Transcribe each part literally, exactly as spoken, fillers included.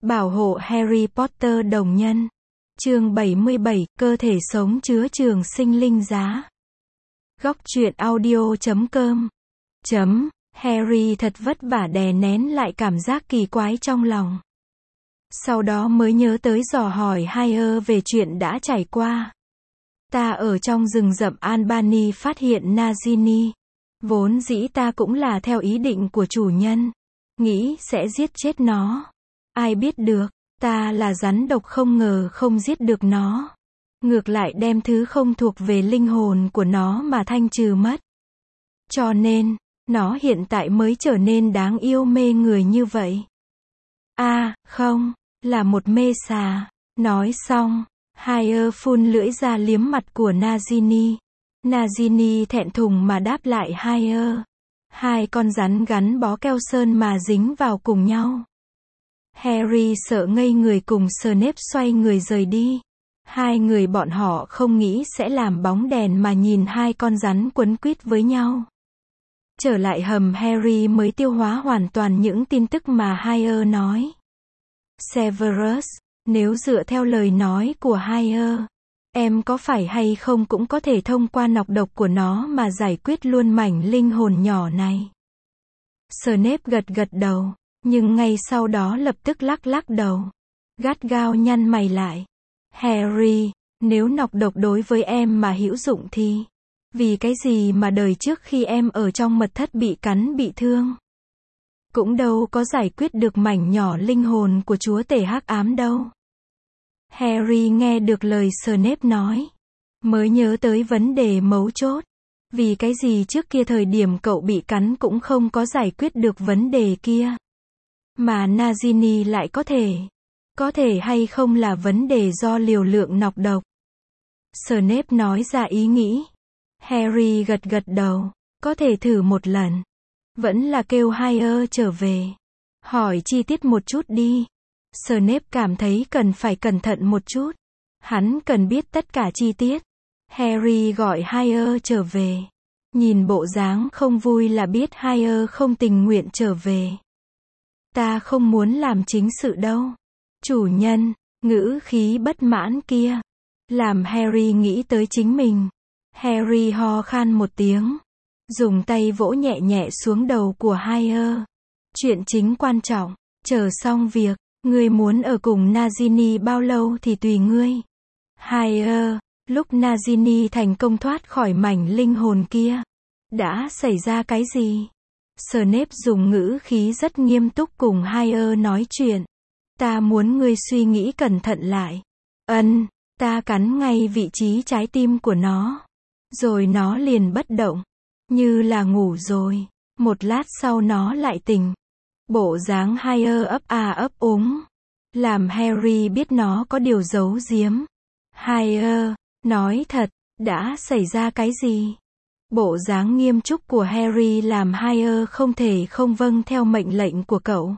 Bảo hộ Harry Potter đồng nhân. Chương bảy mươi bảy, cơ thể sống chứa trường sinh linh giá. Góc truyện audio chấm com. Chấm, Harry thật vất vả đè nén lại cảm giác kỳ quái trong lòng. Sau đó mới nhớ tới dò hỏi Hagrid về chuyện đã trải qua. Ta ở trong rừng rậm Albany phát hiện Nagini. Vốn dĩ ta cũng là theo ý định của chủ nhân. Nghĩ sẽ giết chết nó. Ai biết được, ta là rắn độc không ngờ không giết được nó. Ngược lại đem thứ không thuộc về linh hồn của nó mà thanh trừ mất. Cho nên, nó hiện tại mới trở nên đáng yêu mê người như vậy. À, không, là một mê xà. Nói xong, Hagrid phun lưỡi ra liếm mặt của Nagini. Nagini thẹn thùng mà đáp lại Hagrid. Hai con rắn gắn bó keo sơn mà dính vào cùng nhau. Harry sợ ngây người cùng Snape xoay người rời đi. Hai người bọn họ không nghĩ sẽ làm bóng đèn mà nhìn hai con rắn quấn quýt với nhau. Trở lại hầm Harry mới tiêu hóa hoàn toàn những tin tức mà Hagrid nói. Severus, nếu dựa theo lời nói của Hagrid, em có phải hay không cũng có thể thông qua nọc độc của nó mà giải quyết luôn mảnh linh hồn nhỏ này. Snape gật gật đầu, nhưng ngay sau đó lập tức lắc lắc đầu. Gắt gao nhăn mày lại. Harry, nếu nọc độc đối với em mà hữu dụng thì, vì cái gì mà đời trước khi em ở trong mật thất bị cắn bị thương, cũng đâu có giải quyết được mảnh nhỏ linh hồn của chúa tể hắc ám đâu. Harry nghe được lời Snape nói, mới nhớ tới vấn đề mấu chốt. Vì cái gì trước kia thời điểm cậu bị cắn cũng không có giải quyết được vấn đề kia, mà Nagini lại có thể. Có thể hay không là vấn đề do liều lượng nọc độc? Snape nói ra ý nghĩ. Harry gật gật đầu, có thể thử một lần. Vẫn là kêu Hagrid trở về. Hỏi chi tiết một chút đi. Snape cảm thấy cần phải cẩn thận một chút. Hắn cần biết tất cả chi tiết. Harry gọi Hagrid trở về. Nhìn bộ dáng không vui là biết Hagrid không tình nguyện trở về. Ta không muốn làm chính sự đâu. Chủ nhân, ngữ khí bất mãn kia, làm Harry nghĩ tới chính mình. Harry ho khan một tiếng, dùng tay vỗ nhẹ nhẹ xuống đầu của Hagrid. Chuyện chính quan trọng, chờ xong việc, ngươi muốn ở cùng Nagini bao lâu thì tùy ngươi. Hagrid, lúc Nagini thành công thoát khỏi mảnh linh hồn kia, đã xảy ra cái gì? Snape dùng ngữ khí rất nghiêm túc cùng Hagrid nói chuyện. Ta muốn ngươi suy nghĩ cẩn thận lại. Ân, ta cắn ngay vị trí trái tim của nó. Rồi nó liền bất động. Như là ngủ rồi. Một lát sau nó lại tỉnh. Bộ dáng Hagrid ấp a ấp úng. Làm Harry biết nó có điều giấu giếm. Hagrid, nói thật, đã xảy ra cái gì? Bộ dáng nghiêm túc của Harry làm Hagrid không thể không vâng theo mệnh lệnh của cậu.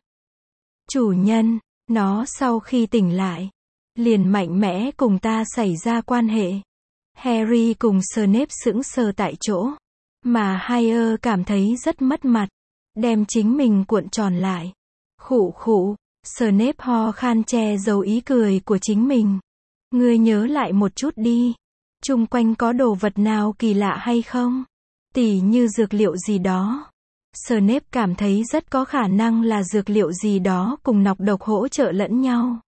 Chủ nhân. Nó sau khi tỉnh lại, liền mạnh mẽ cùng ta xảy ra quan hệ. Harry cùng Snape sững sờ tại chỗ, mà Hagrid cảm thấy rất mất mặt, đem chính mình cuộn tròn lại. Khụ khụ, Snape ho khan che giấu ý cười của chính mình. Ngươi nhớ lại một chút đi, chung quanh có đồ vật nào kỳ lạ hay không? Tỉ như dược liệu gì đó. Snape cảm thấy rất có khả năng là dược liệu gì đó cùng nọc độc hỗ trợ lẫn nhau.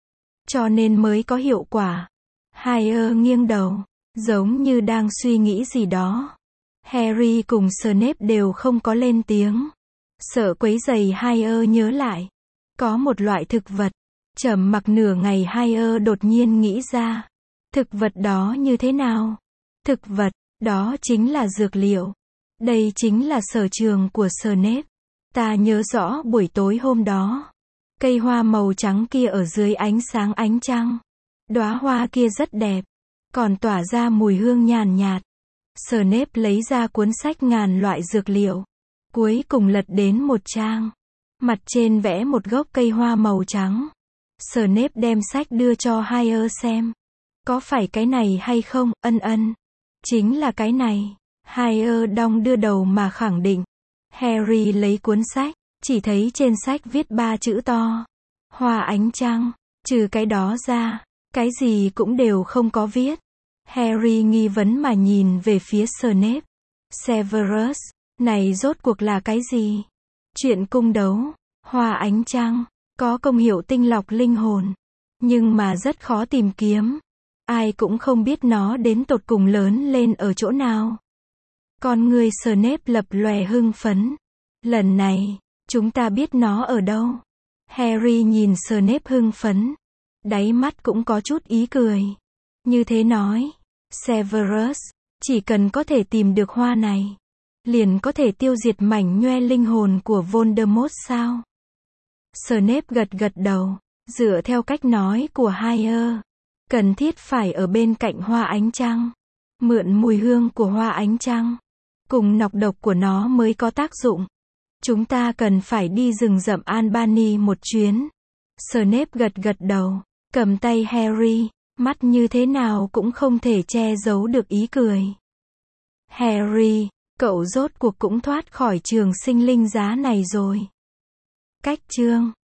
Cho nên mới có hiệu quả. Hagrid nghiêng đầu, giống như đang suy nghĩ gì đó. Harry cùng Snape đều không có lên tiếng. Sợ quấy rầy Hagrid nhớ lại. Có một loại thực vật. Trầm mặc nửa ngày Hagrid đột nhiên nghĩ ra. Thực vật đó như thế nào? Thực vật, đó chính là dược liệu. Đây chính là sở trường của Snape. Ta nhớ rõ buổi tối hôm đó. Cây hoa màu trắng kia ở dưới ánh sáng ánh trăng. Đóa hoa kia rất đẹp. Còn tỏa ra mùi hương nhàn nhạt. Snape lấy ra cuốn sách ngàn loại dược liệu. Cuối cùng lật đến một trang. Mặt trên vẽ một gốc cây hoa màu trắng. Snape đem sách đưa cho Hagrid xem. Có phải cái này hay không? Ân ân. Chính là cái này. Hagrid đong đưa đầu mà khẳng định. Harry lấy cuốn sách, chỉ thấy trên sách viết ba chữ to. hoa ánh trăng. Trừ cái đó ra, cái gì cũng đều không có viết. Harry nghi vấn mà nhìn về phía Snape. Severus, này rốt cuộc là cái gì? Chuyện cung đấu, hoa ánh trăng, có công hiệu tinh lọc linh hồn, nhưng mà rất khó tìm kiếm. Ai cũng không biết nó đến tột cùng lớn lên ở chỗ nào. Con người Snape lập lòe hưng phấn. Lần này, chúng ta biết nó ở đâu. Harry nhìn Snape hưng phấn. Đáy mắt cũng có chút ý cười. Như thế nói, Severus, chỉ cần có thể tìm được hoa này, liền có thể tiêu diệt mảnh nhoe linh hồn của Voldemort sao? Snape gật gật đầu, dựa theo cách nói của Hagrid, cần thiết phải ở bên cạnh hoa ánh trăng, mượn mùi hương của hoa ánh trăng, cùng nọc độc của nó mới có tác dụng. Chúng ta cần phải đi rừng rậm Albany một chuyến. Snape gật gật đầu, cầm tay Harry, mắt như thế nào cũng không thể che giấu được ý cười. Harry, cậu rốt cuộc cũng thoát khỏi trường sinh linh giá này rồi. Cách chương